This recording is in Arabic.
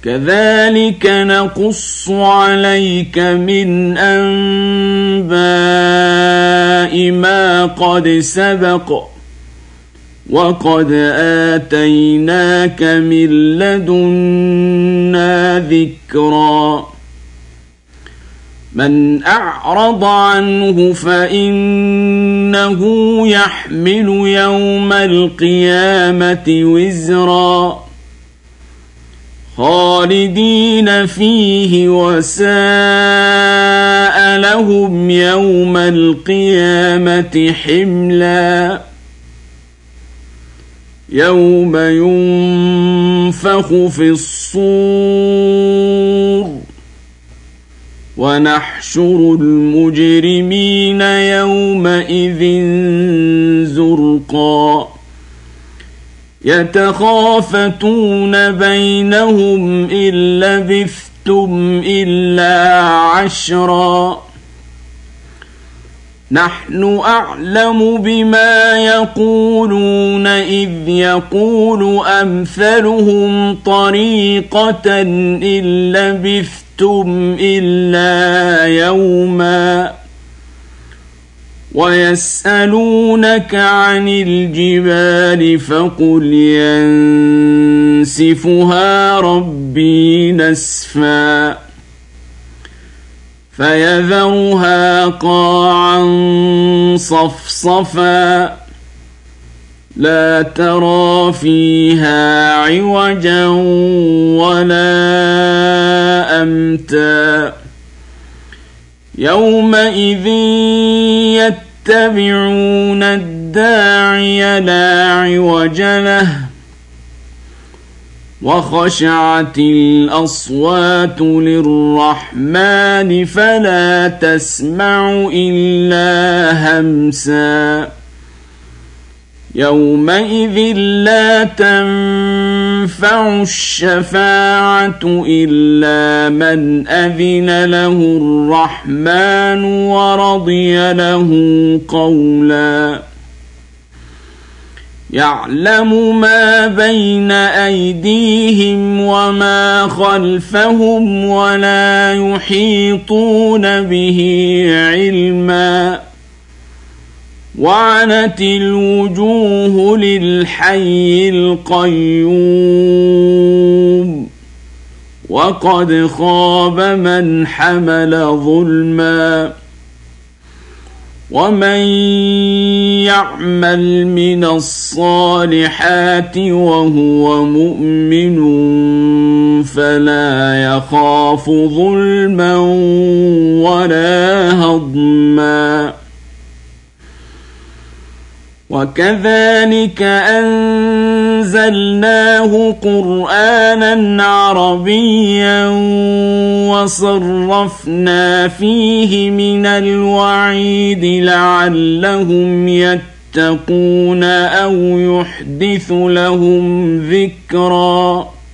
كذلك نقص عليك من أنباء ما قد سبق وقد آتيناك من لدنا ذكرا من أعرض عنه فإنه يحمل يوم القيامة وزرا خالدين فيه وساء لهم يوم القيامة حملا يوم ينفخ في الصور ونحشر المجرمين يومئذ زرقا يتخافتون بينهم إن لبثتم إلا عشرا نحن أعلم بما يقولون إذ يقول أمثلهم طريقة إن لبثتم إلا يوما ويسألونك عن الجبال فقل ينسفها ربي نسفا فيذرها قاعا صفصفا لا ترى فيها عوجا ولا أمتا يومئذ يتبعون الداعي لا عوج له وخشعت الأصوات للرحمن فلا تسمع إلا همسا يومئذ لا تنفع الشفاعة إلا من أذن له الرحمن ورضي له قولا يعلم ما بين أيديهم وما خلفهم ولا يحيطون به علما وعنت الوجوه للحي القيوم وقد خاب من حمل ظلما ومن يعمل من الصالحات وهو مؤمن فلا يخاف ظلما ولا هضما وكذلك أنزلناه قرآنا عربيا وصرفنا فيه من الوعيد لعلهم يتقون أو يحدث لهم ذكرا